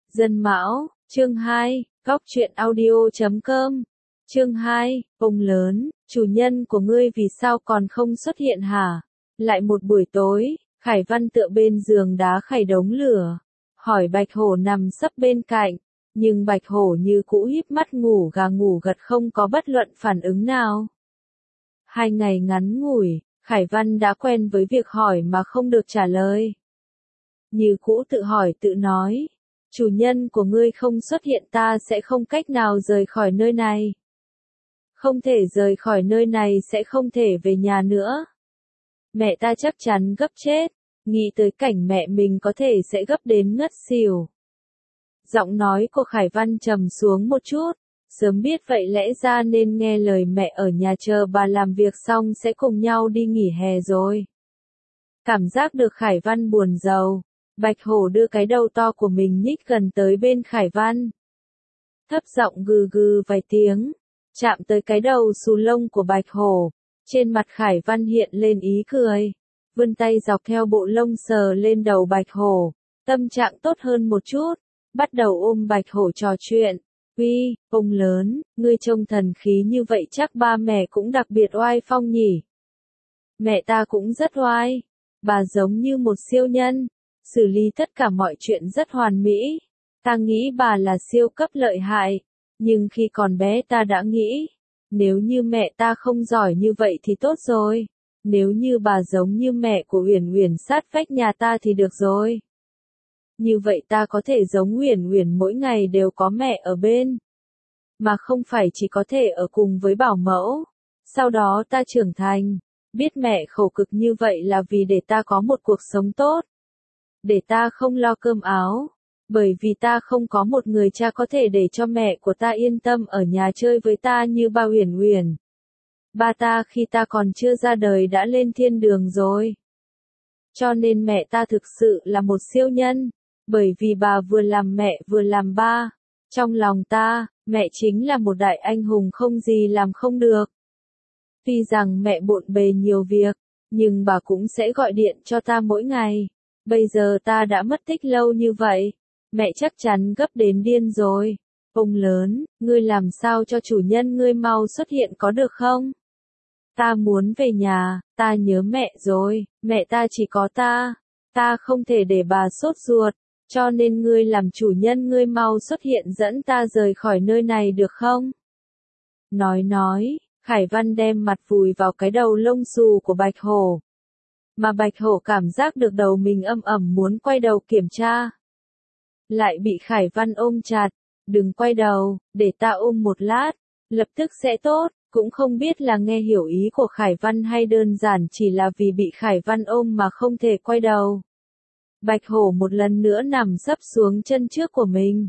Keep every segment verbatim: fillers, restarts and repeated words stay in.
Dân Mão, chương hai, góc truyện audio chấm com. Chương hai, ông lớn, chủ nhân của ngươi vì sao còn không xuất hiện hả? Lại một buổi tối, Khải Văn tựa bên giường đá khày đống lửa, hỏi Bạch Hổ nằm sấp bên cạnh, nhưng Bạch Hổ như cũ híp mắt ngủ gà ngủ gật không có bất luận phản ứng nào. Hai ngày ngắn ngủi, Khải Văn đã quen với việc hỏi mà không được trả lời. Như cũ tự hỏi tự nói, chủ nhân của ngươi không xuất hiện ta sẽ không cách nào rời khỏi nơi này. Không thể rời khỏi nơi này sẽ không thể về nhà nữa. Mẹ ta chắc chắn gấp chết, nghĩ tới cảnh mẹ mình có thể sẽ gấp đến ngất xỉu. Giọng nói của Khải Văn trầm xuống một chút, sớm biết vậy lẽ ra nên nghe lời mẹ ở nhà chờ bà làm việc xong sẽ cùng nhau đi nghỉ hè rồi. Cảm giác được Khải Văn buồn rầu, Bạch Hổ đưa cái đầu to của mình nhích gần tới bên Khải Văn. Thấp giọng gừ gừ vài tiếng, chạm tới cái đầu xù lông của Bạch Hổ, trên mặt Khải Văn hiện lên ý cười, vươn tay dọc theo bộ lông sờ lên đầu Bạch Hổ, tâm trạng tốt hơn một chút, bắt đầu ôm Bạch Hổ trò chuyện. Uy, ông lớn, ngươi trông thần khí như vậy chắc ba mẹ cũng đặc biệt oai phong nhỉ? Mẹ ta cũng rất oai, bà giống như một siêu nhân, xử lý tất cả mọi chuyện rất hoàn mỹ. Ta nghĩ bà là siêu cấp lợi hại, nhưng khi còn bé ta đã nghĩ, nếu như mẹ ta không giỏi như vậy thì tốt rồi, nếu như bà giống như mẹ của Uyển Uyển sát vách nhà ta thì được rồi. Như vậy ta có thể giống Uyển Uyển mỗi ngày đều có mẹ ở bên, mà không phải chỉ có thể ở cùng với bảo mẫu. Sau đó ta trưởng thành, biết mẹ khổ cực như vậy là vì để ta có một cuộc sống tốt, để ta không lo cơm áo, bởi vì ta không có một người cha có thể để cho mẹ của ta yên tâm ở nhà chơi với ta như ba Uyển Uyển. Ba ta khi ta còn chưa ra đời đã lên thiên đường rồi. Cho nên mẹ ta thực sự là một siêu nhân, bởi vì bà vừa làm mẹ vừa làm ba. Trong lòng ta, mẹ chính là một đại anh hùng không gì làm không được. Tuy rằng mẹ bộn bề nhiều việc, nhưng bà cũng sẽ gọi điện cho ta mỗi ngày. Bây giờ ta đã mất tích lâu như vậy, mẹ chắc chắn gấp đến điên rồi. Ông lớn, ngươi làm sao cho chủ nhân ngươi mau xuất hiện có được không? Ta muốn về nhà, ta nhớ mẹ rồi, mẹ ta chỉ có ta, ta không thể để bà sốt ruột, cho nên ngươi làm chủ nhân ngươi mau xuất hiện dẫn ta rời khỏi nơi này được không? Nói nói, Khải Văn đem mặt vùi vào cái đầu lông xù của Bạch Hổ. Mà Bạch Hổ cảm giác được đầu mình âm ẩm muốn quay đầu kiểm tra. Lại bị Khải Văn ôm chặt, đừng quay đầu, để ta ôm một lát, lập tức sẽ tốt, cũng không biết là nghe hiểu ý của Khải Văn hay đơn giản chỉ là vì bị Khải Văn ôm mà không thể quay đầu. Bạch Hổ một lần nữa nằm sấp xuống chân trước của mình,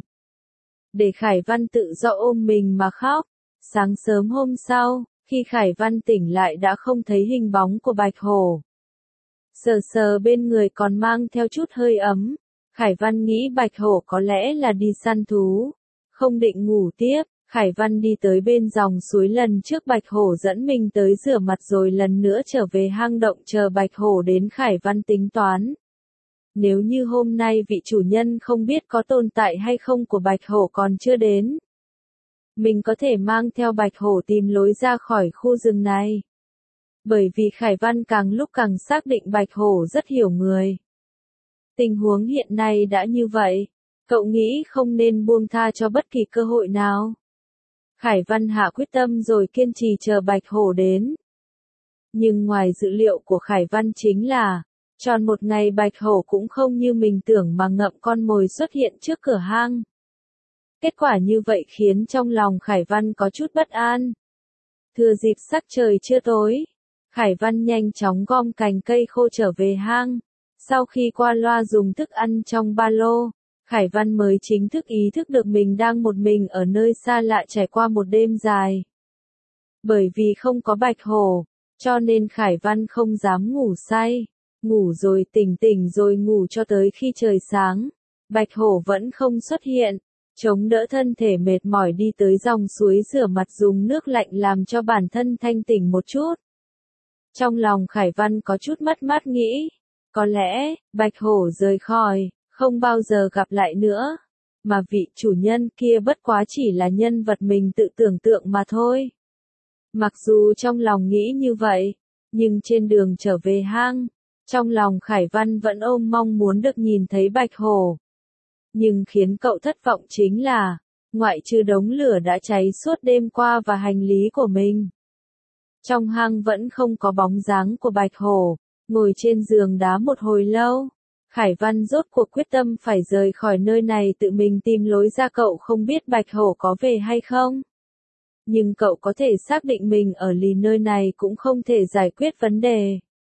để Khải Văn tự do ôm mình mà khóc. Sáng sớm hôm sau, khi Khải Văn tỉnh lại đã không thấy hình bóng của Bạch Hổ. Sờ sờ bên người còn mang theo chút hơi ấm, Khải Văn nghĩ Bạch Hổ có lẽ là đi săn thú, không định ngủ tiếp. Khải Văn đi tới bên dòng suối lần trước Bạch Hổ dẫn mình tới rửa mặt rồi lần nữa trở về hang động chờ Bạch Hổ đến. Khải Văn tính toán, nếu như hôm nay vị chủ nhân không biết có tồn tại hay không của Bạch Hổ còn chưa đến, mình có thể mang theo Bạch Hổ tìm lối ra khỏi khu rừng này. Bởi vì Khải Văn càng lúc càng xác định Bạch Hổ rất hiểu người. Tình huống hiện nay đã như vậy, cậu nghĩ không nên buông tha cho bất kỳ cơ hội nào. Khải Văn hạ quyết tâm rồi kiên trì chờ Bạch Hổ đến. Nhưng ngoài dự liệu của Khải Văn chính là, tròn một ngày Bạch Hổ cũng không như mình tưởng mà ngậm con mồi xuất hiện trước cửa hang. Kết quả như vậy khiến trong lòng Khải Văn có chút bất an. Thừa dịp sắc trời chưa tối, Khải Văn nhanh chóng gom cành cây khô trở về hang. Sau khi qua loa dùng thức ăn trong ba lô, Khải Văn mới chính thức ý thức được mình đang một mình ở nơi xa lạ trải qua một đêm dài. Bởi vì không có Bạch Hổ, cho nên Khải Văn không dám ngủ say. Ngủ rồi tỉnh tỉnh rồi ngủ cho tới khi trời sáng. Bạch Hổ vẫn không xuất hiện. Chống đỡ thân thể mệt mỏi đi tới dòng suối rửa mặt dùng nước lạnh làm cho bản thân thanh tỉnh một chút. Trong lòng Khải Văn có chút mất mát nghĩ, có lẽ, Bạch Hổ rời khỏi, không bao giờ gặp lại nữa. mà vị chủ nhân kia bất quá chỉ là nhân vật mình tự tưởng tượng mà thôi. Mặc dù trong lòng nghĩ như vậy, nhưng trên đường trở về hang, trong lòng Khải Văn vẫn ôm mong muốn được nhìn thấy bạch hổ. Nhưng khiến cậu thất vọng chính là, ngoại trừ đống lửa đã cháy suốt đêm qua và hành lý của mình, trong hang vẫn không có bóng dáng của bạch hổ. Ngồi trên giường đá một hồi lâu, Khải Văn rốt cuộc quyết tâm phải rời khỏi nơi này tự mình tìm lối ra. Cậu không biết bạch hổ có về hay không, nhưng cậu có thể xác định mình ở lì nơi này cũng không thể giải quyết vấn đề.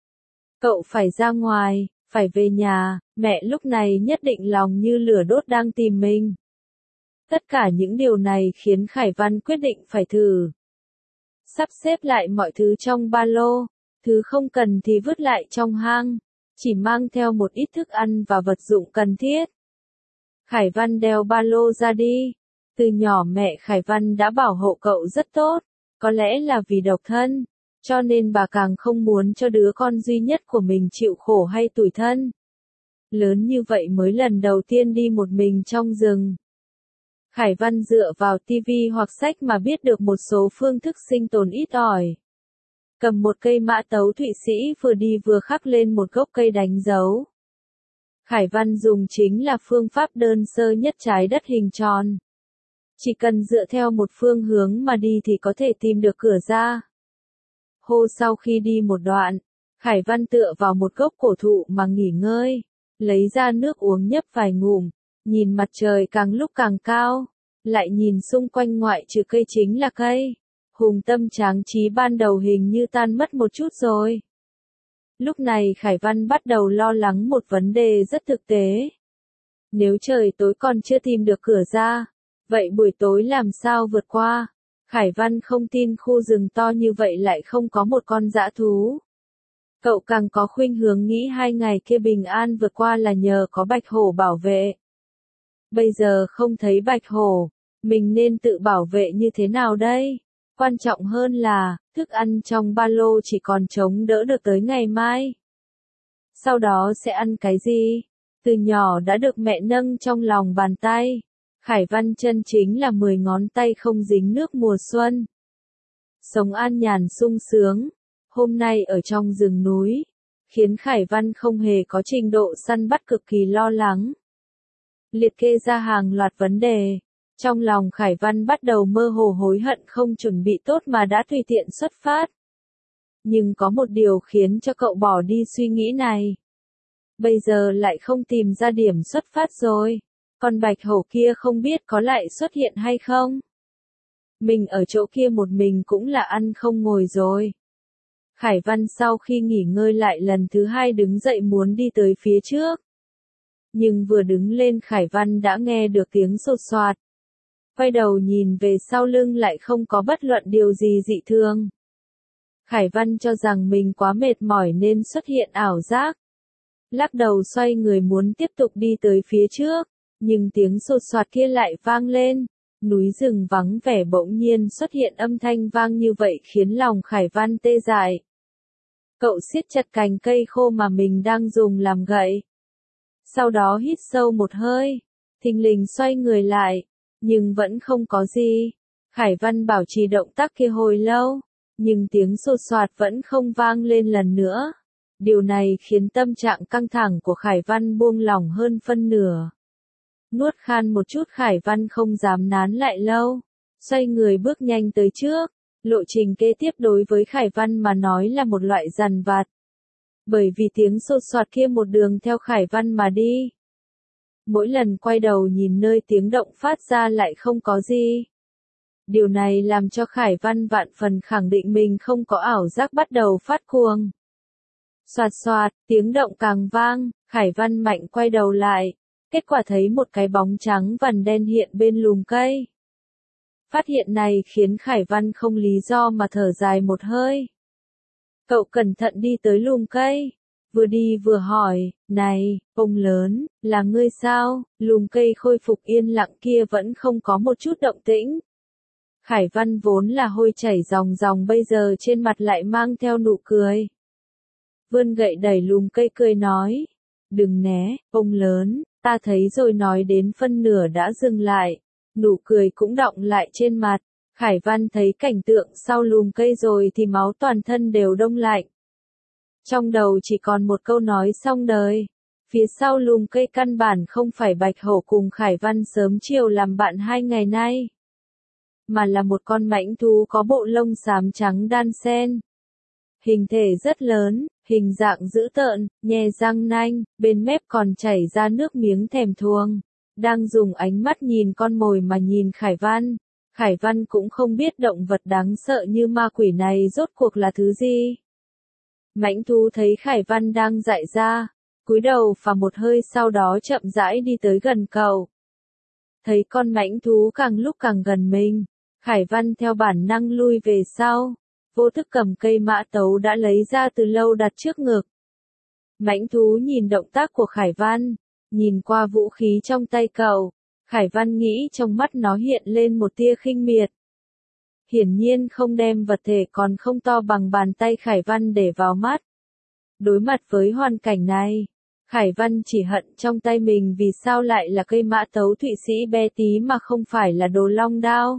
Cậu phải ra ngoài, phải về nhà, mẹ lúc này nhất định lòng như lửa đốt đang tìm mình. Tất cả những điều này khiến Khải Văn quyết định phải thử. Sắp xếp lại mọi thứ trong ba lô, thứ không cần thì vứt lại trong hang, chỉ mang theo một ít thức ăn và vật dụng cần thiết. Khải Văn đeo ba lô ra đi. Từ nhỏ mẹ Khải Văn đã bảo hộ cậu rất tốt, có lẽ là vì độc thân, cho nên bà càng không muốn cho đứa con duy nhất của mình chịu khổ hay tủi thân. Lớn như vậy mới lần đầu tiên đi một mình trong rừng. Khải Văn dựa vào tivi hoặc sách mà biết được một số phương thức sinh tồn ít ỏi. Cầm một cây mã tấu Thụy Sĩ vừa đi vừa khắc lên một gốc cây đánh dấu. Khải Văn dùng chính là phương pháp đơn sơ nhất trái đất hình tròn. Chỉ cần dựa theo một phương hướng mà đi thì có thể tìm được cửa ra. Hô sau khi đi một đoạn, Khải Văn tựa vào một gốc cổ thụ mà nghỉ ngơi, lấy ra nước uống nhấp vài ngụm, nhìn mặt trời càng lúc càng cao, lại nhìn xung quanh ngoại trừ cây chính là cây. Hùng tâm tráng trí ban đầu hình như tan mất một chút rồi. Lúc này Khải Văn bắt đầu lo lắng một vấn đề rất thực tế. Nếu trời tối còn chưa tìm được cửa ra, vậy buổi tối làm sao vượt qua? Khải Văn không tin khu rừng to như vậy lại không có một con dã thú. Cậu càng có khuynh hướng nghĩ hai ngày kia bình an vượt qua là nhờ có bạch hổ bảo vệ. Bây giờ không thấy bạch hổ, mình nên tự bảo vệ như thế nào đây? Quan trọng hơn là, thức ăn trong ba lô chỉ còn chống đỡ được tới ngày mai. Sau đó sẽ ăn cái gì? Từ nhỏ đã được mẹ nâng trong lòng bàn tay. Khải Văn chân chính là mười ngón tay không dính nước mùa xuân. Sống an nhàn sung sướng, hôm nay ở trong rừng núi, khiến Khải Văn không hề có trình độ săn bắt cực kỳ lo lắng. Liệt kê ra hàng loạt vấn đề. Trong lòng Khải Văn bắt đầu mơ hồ hối hận không chuẩn bị tốt mà đã tùy tiện xuất phát. Nhưng có một điều khiến cho cậu bỏ đi suy nghĩ này. Bây giờ lại không tìm ra điểm xuất phát rồi. Con bạch hổ kia không biết có lại xuất hiện hay không. Mình ở chỗ kia một mình cũng là ăn không ngồi rồi. Khải Văn sau khi nghỉ ngơi lại lần thứ hai đứng dậy muốn đi tới phía trước. Nhưng vừa đứng lên Khải Văn đã nghe được tiếng sột soạt. Quay đầu nhìn về sau lưng lại không có bất luận điều gì dị thường. Khải Văn cho rằng mình quá mệt mỏi nên xuất hiện ảo giác. Lắc đầu xoay người muốn tiếp tục đi tới phía trước, nhưng tiếng sột soạt kia lại vang lên. Núi rừng vắng vẻ bỗng nhiên xuất hiện âm thanh vang như vậy khiến lòng Khải Văn tê dại. Cậu siết chặt cành cây khô mà mình đang dùng làm gậy. Sau đó hít sâu một hơi, thình lình xoay người lại, nhưng vẫn không có gì. Khải Văn bảo trì động tác kia hồi lâu, nhưng tiếng sột soạt vẫn không vang lên lần nữa. Điều này khiến tâm trạng căng thẳng của Khải Văn buông lỏng hơn phân nửa. Nuốt khan một chút Khải Văn không dám nán lại lâu, xoay người bước nhanh tới trước. Lộ trình kế tiếp đối với Khải Văn mà nói là một loại dằn vặt. Bởi vì tiếng sột soạt kia một đường theo Khải Văn mà đi. Mỗi lần quay đầu nhìn nơi tiếng động phát ra lại không có gì. Điều này làm cho Khải Văn vạn phần khẳng định mình không có ảo giác bắt đầu phát cuồng. Soạt soạt, tiếng động càng vang, Khải Văn mạnh quay đầu lại. Kết quả thấy một cái bóng trắng vằn đen hiện bên lùm cây. Phát hiện này khiến Khải Văn không lý do mà thở dài một hơi. Cậu cẩn thận đi tới lùm cây. Vừa đi vừa hỏi, này, ông lớn, là ngươi sao? Lùm cây khôi phục yên lặng kia vẫn không có một chút động tĩnh. Khải Văn vốn là hôi chảy ròng ròng bây giờ trên mặt lại mang theo nụ cười. Vươn gậy đẩy lùm cây cười nói, đừng né, ông lớn, Ta thấy rồi nói đến phân nửa đã dừng lại, nụ cười cũng đọng lại trên mặt. Khải Văn thấy cảnh tượng sau lùm cây rồi thì máu toàn thân đều đông lạnh. Trong đầu chỉ còn một câu nói xong đời. Phía sau lùm cây căn bản không phải Bạch Hổ cùng Khải Văn sớm chiều làm bạn hai ngày nay, mà là một con mãnh thú có bộ lông xám trắng đan xen. Hình thể rất lớn, hình dạng dữ tợn, nhe răng nanh, bên mép còn chảy ra nước miếng thèm thuồng. Đang dùng ánh mắt nhìn con mồi mà nhìn Khải Văn. Khải Văn cũng không biết động vật đáng sợ như ma quỷ này rốt cuộc là thứ gì. Mãnh thú thấy Khải Văn đang dại ra, cúi đầu phà một hơi sau đó chậm rãi đi tới gần cậu. Thấy con mãnh thú càng lúc càng gần mình, Khải Văn theo bản năng lui về sau, vô thức cầm cây mã tấu đã lấy ra từ lâu đặt trước ngực. Mãnh thú nhìn động tác của Khải Văn, nhìn qua vũ khí trong tay cậu, Khải Văn nghĩ trong mắt nó hiện lên một tia khinh miệt. Hiển nhiên không đem vật thể còn không to bằng bàn tay Khải Văn để vào mắt. Đối mặt với hoàn cảnh này, Khải Văn chỉ hận trong tay mình vì sao lại là cây mã tấu Thụy Sĩ bé tí mà không phải là đồ long đao.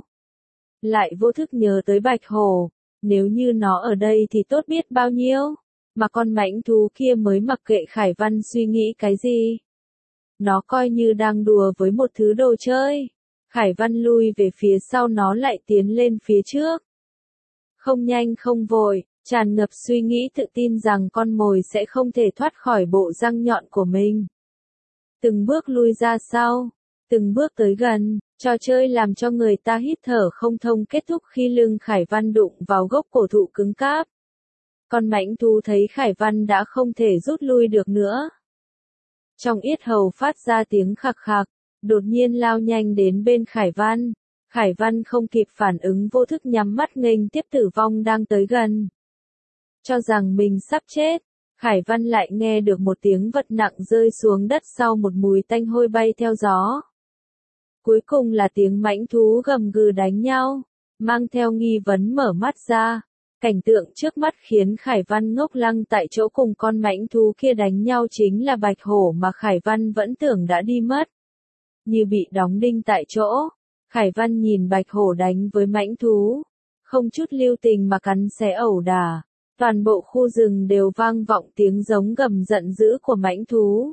Lại vô thức nhớ tới Bạch Hổ, nếu như nó ở đây thì tốt biết bao nhiêu, mà con mãnh thú kia mới mặc kệ Khải Văn suy nghĩ cái gì. Nó coi như đang đùa với một thứ đồ chơi. Khải Văn lui về phía sau, nó lại tiến lên phía trước. Không nhanh không vội, tràn ngập suy nghĩ tự tin rằng con mồi sẽ không thể thoát khỏi bộ răng nhọn của mình. Từng bước lui ra sau, từng bước tới gần, trò chơi làm cho người ta hít thở không thông kết thúc khi lưng Khải Văn đụng vào gốc cổ thụ cứng cáp. Con mãnh thú thấy Khải Văn đã không thể rút lui được nữa. Trong yết hầu phát ra tiếng khạc khạc, đột nhiên lao nhanh đến bên Khải Văn. Khải Văn không kịp phản ứng vô thức nhắm mắt nghênh tiếp tử vong đang tới gần. Cho rằng mình sắp chết, Khải Văn lại nghe được một tiếng vật nặng rơi xuống đất sau một mùi tanh hôi bay theo gió. Cuối cùng là tiếng mãnh thú gầm gừ đánh nhau, mang theo nghi vấn mở mắt ra. Cảnh tượng trước mắt khiến Khải Văn ngốc lăng tại chỗ, cùng con mãnh thú kia đánh nhau chính là Bạch Hổ mà Khải Văn vẫn tưởng đã đi mất. Như bị đóng đinh tại chỗ, Khải Văn nhìn Bạch Hổ đánh với mãnh thú, không chút lưu tình mà cắn xé ẩu đả. Toàn bộ khu rừng đều vang vọng tiếng giống gầm giận dữ của mãnh thú.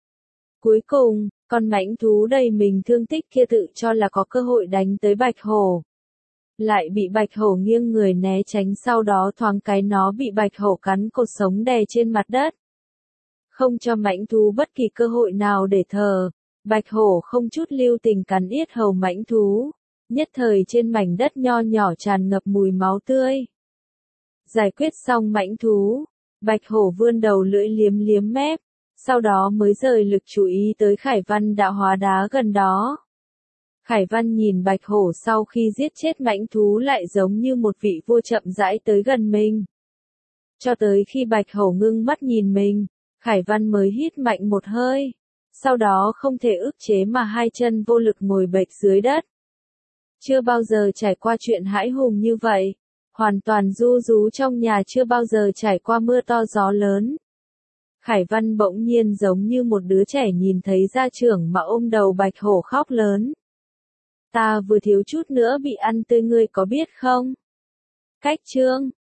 Cuối cùng, con mãnh thú đầy mình thương tích kia tự cho là có cơ hội đánh tới Bạch Hổ. Lại bị Bạch Hổ nghiêng người né tránh, sau đó thoáng cái nó bị Bạch Hổ cắn cột sống đè trên mặt đất. Không cho mãnh thú bất kỳ cơ hội nào để thở, Bạch Hổ không chút lưu tình cắn yết hầu mãnh thú. Nhất thời trên mảnh đất nho nhỏ tràn ngập mùi máu tươi. Giải quyết xong mãnh thú, Bạch Hổ vươn đầu lưỡi liếm liếm mép, sau đó mới rời lực chú ý tới Khải Văn đã hóa đá gần đó. Khải Văn nhìn Bạch Hổ sau khi giết chết mãnh thú lại giống như một vị vua chậm rãi tới gần mình. Cho tới khi Bạch Hổ ngưng mắt nhìn mình, Khải Văn mới hít mạnh một hơi, sau đó không thể ức chế mà hai chân vô lực ngồi bệt dưới đất. Chưa bao giờ trải qua chuyện hãi hùng như vậy, hoàn toàn ru rú trong nhà, chưa bao giờ trải qua mưa to gió lớn. Khải Văn bỗng nhiên giống như một đứa trẻ nhìn thấy gia trưởng mà ôm đầu Bạch Hổ khóc lớn. Ta vừa thiếu chút nữa bị ăn tươi, ngươi có biết không? Cách chương